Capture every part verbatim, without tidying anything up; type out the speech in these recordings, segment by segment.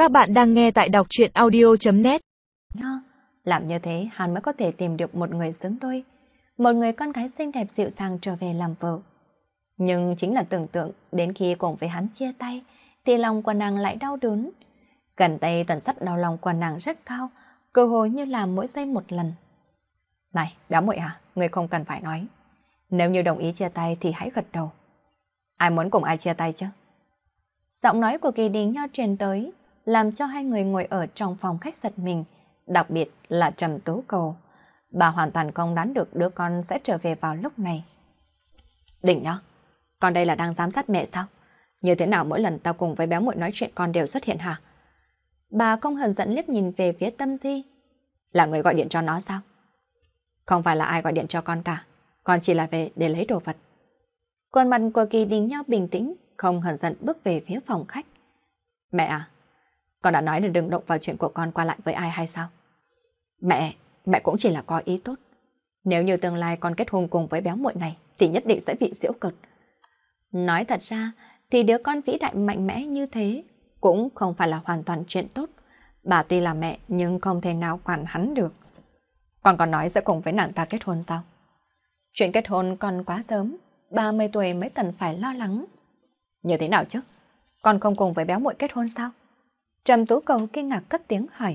Các bạn đang nghe tại đọc truyện audio chấm net. Làm như thế hắn mới có thể tìm được một người xứng đôi, một người con gái xinh đẹp dịu dàng trở về làm vợ. Nhưng chính là tưởng tượng đến khi cùng với hắn chia tay thì lòng của nàng lại đau đớn. Gần đây tần suất đau lòng của nàng rất cao, cơ hội như là mỗi giây một lần. Này, béo muội à, ngươi không cần phải nói. Nếu như đồng ý chia tay thì hãy gật đầu. Ai muốn cùng ai chia tay chứ? Giọng nói của Kỳ Đình Nho truyền tới, làm cho hai người ngồi ở trong phòng khách giật mình, đặc biệt là Trầm Tú Cầu. Bà hoàn toàn không đoán được đứa con sẽ trở về vào lúc này. Đình Nho, con đây là đang giám sát mẹ sao? Như thế nào mỗi lần tao cùng với béo muội nói chuyện con đều xuất hiện hả? Bà không hờn giận liếc nhìn về phía Tâm Di. Là người gọi điện cho nó sao? Không phải là ai gọi điện cho con cả, con chỉ là về để lấy đồ vật. Khuôn mặt của Kỳ Đình Nho bình tĩnh, không hờn giận bước về phía phòng khách. Mẹ à, con đã nói là đừng động vào chuyện của con qua lại với ai hay sao? Mẹ, mẹ cũng chỉ là có ý tốt. Nếu như tương lai con kết hôn cùng với béo muội này thì nhất định sẽ bị giễu cợt. Nói thật ra thì đứa con vĩ đại mạnh mẽ như thế cũng không phải là hoàn toàn chuyện tốt. Bà tuy là mẹ nhưng không thể nào quản hắn được. Con còn nói sẽ cùng với nàng ta kết hôn sao? Chuyện kết hôn còn quá sớm, ba mươi tuổi mới cần phải lo lắng. Như thế nào chứ? Con không cùng với béo muội kết hôn sao? Trầm Tú Cầu kinh ngạc cất tiếng hỏi.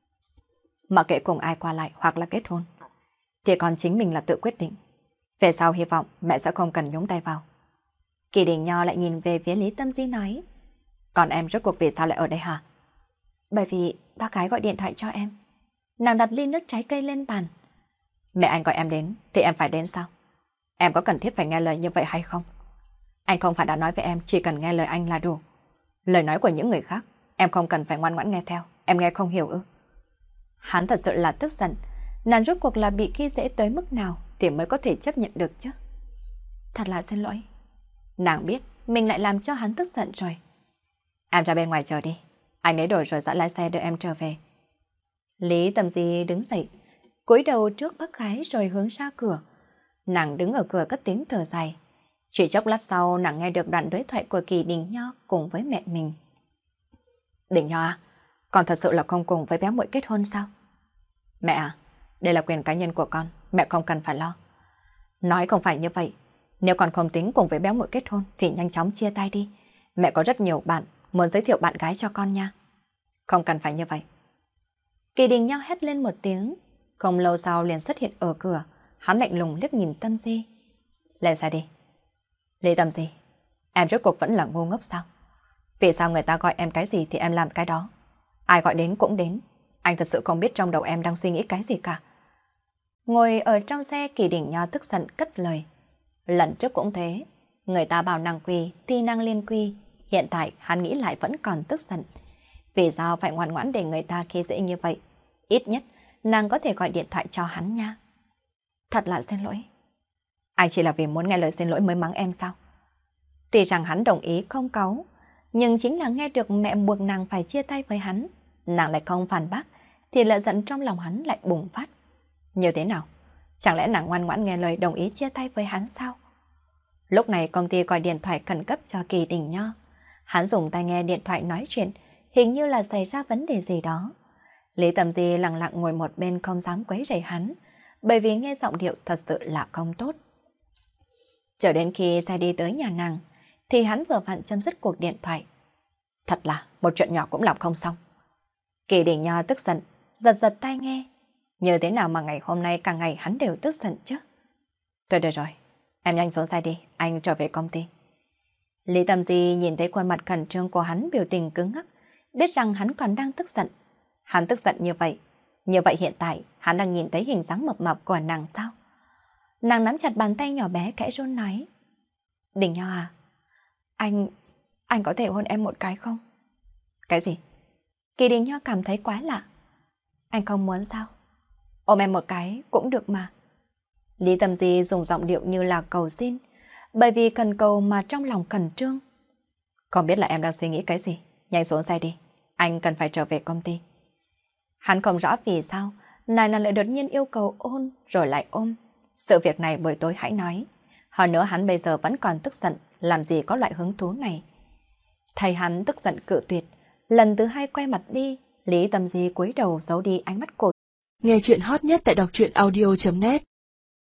Mặc kệ cùng ai qua lại hoặc là kết hôn, thì con chính mình là tự quyết định. Về sau hy vọng mẹ sẽ không cần nhúng tay vào. Kỳ Đình Nho lại nhìn về phía Lý Tâm Di nói. Còn em rốt cuộc vì sao lại ở đây hả? Bởi vì bác gái gọi điện thoại cho em. Nàng đặt ly nước trái cây lên bàn. Mẹ anh gọi em đến thì em phải đến sao? Em có cần thiết phải nghe lời như vậy hay không? Anh không phải đã nói với em chỉ cần nghe lời anh là đủ. Lời nói của những người khác em không cần phải ngoan ngoãn nghe theo. Em nghe không hiểu ư? Hắn thật sự là tức giận. Nàng rốt cuộc là bị khi dễ tới mức nào thì mới có thể chấp nhận được chứ? Thật là xin lỗi. Nàng biết mình lại làm cho hắn tức giận rồi. Em ra bên ngoài chờ đi. Anh lấy đồ rồi dẫn lái xe đưa em trở về. Lý Tâm Di đứng dậy, cúi đầu trước bác gái rồi hướng ra cửa. Nàng đứng ở cửa cất tiếng thở dài. Chỉ chốc lát sau nàng nghe được đoạn đối thoại của Kỳ Đình Nho cùng với mẹ mình. Đình Nho à, con thật sự là không cùng với béo muội kết hôn sao? Mẹ à, đây là quyền cá nhân của con, mẹ không cần phải lo. Nói không phải như vậy, nếu con không tính cùng với béo muội kết hôn thì nhanh chóng chia tay đi. Mẹ có rất nhiều bạn, muốn giới thiệu bạn gái cho con nha. Không cần phải như vậy. Kỳ Đình Nho hét lên một tiếng, không lâu sau liền xuất hiện ở cửa, hắn lạnh lùng liếc nhìn Tâm Di. Lên xe đi. Lý Tâm Di, em rốt cuộc vẫn là ngu ngốc sao? Vì sao người ta gọi em cái gì thì em làm cái đó? Ai gọi đến cũng đến. Anh thật sự không biết trong đầu em đang suy nghĩ cái gì cả. Ngồi ở trong xe, Kỳ Đình Nho tức giận cất lời. Lần trước cũng thế, người ta bảo nàng quỳ thì nàng liên quy. Hiện tại hắn nghĩ lại vẫn còn tức giận. Vì sao phải ngoan ngoãn để người ta khi dễ như vậy? Ít nhất nàng có thể gọi điện thoại cho hắn nha. Thật là xin lỗi. Anh chỉ là vì muốn nghe lời xin lỗi mới mắng em sao? Tuy rằng hắn đồng ý không cáu, nhưng chính là nghe được mẹ buộc nàng phải chia tay với hắn, nàng lại không phản bác, thì lệ giận trong lòng hắn lại bùng phát. Như thế nào? Chẳng lẽ nàng ngoan ngoãn nghe lời đồng ý chia tay với hắn sao? Lúc này công ty gọi điện thoại khẩn cấp cho Kỳ Đình Nho. Hắn dùng tai nghe điện thoại nói chuyện, hình như là xảy ra vấn đề gì đó. Lý Tâm Di lặng lặng ngồi một bên không dám quấy rầy hắn, bởi vì nghe giọng điệu thật sự là không tốt. Chờ đến khi xe đi tới nhà nàng, thì hắn vừa vặn chấm dứt cuộc điện thoại. Thật là một chuyện nhỏ cũng làm không xong. Kỳ Đình Nho tức giận, giật giật tai nghe. Như thế nào mà ngày hôm nay cả ngày hắn đều tức giận chứ? Thôi được rồi, em nhanh xuống xe đi, anh trở về công ty. Lý Tâm Di nhìn thấy khuôn mặt khẩn trương của hắn, biểu tình cứng ngắc, biết rằng hắn còn đang tức giận. Hắn tức giận như vậy, như vậy hiện tại hắn đang nhìn thấy hình dáng mập mạp của nàng sao? Nàng nắm chặt bàn tay nhỏ bé khẽ run nói. Đình Nho à, anh, anh có thể hôn em một cái không? Cái gì? Kỳ Đình Nho cảm thấy quá lạ. Anh không muốn sao? Ôm em một cái cũng được mà. Lý Tâm Di dùng giọng điệu như là cầu xin, bởi vì cần cầu mà trong lòng khẩn trương. Không biết là em đang suy nghĩ cái gì? Nhanh xuống xe đi, anh cần phải trở về công ty. Hắn không rõ vì sao nàng nàng lại đột nhiên yêu cầu ôn rồi lại ôm. Sự việc này buổi tối hãy nói. Hơn nữa hắn bây giờ vẫn còn tức giận, làm gì có loại hứng thú này. Thầy hắn tức giận cự tuyệt, Lần thứ hai quay mặt đi, Lý Tâm Di cúi đầu giấu đi ánh mắt cổ. Nghe chuyện hot nhất tại đọc truyện audio chấm net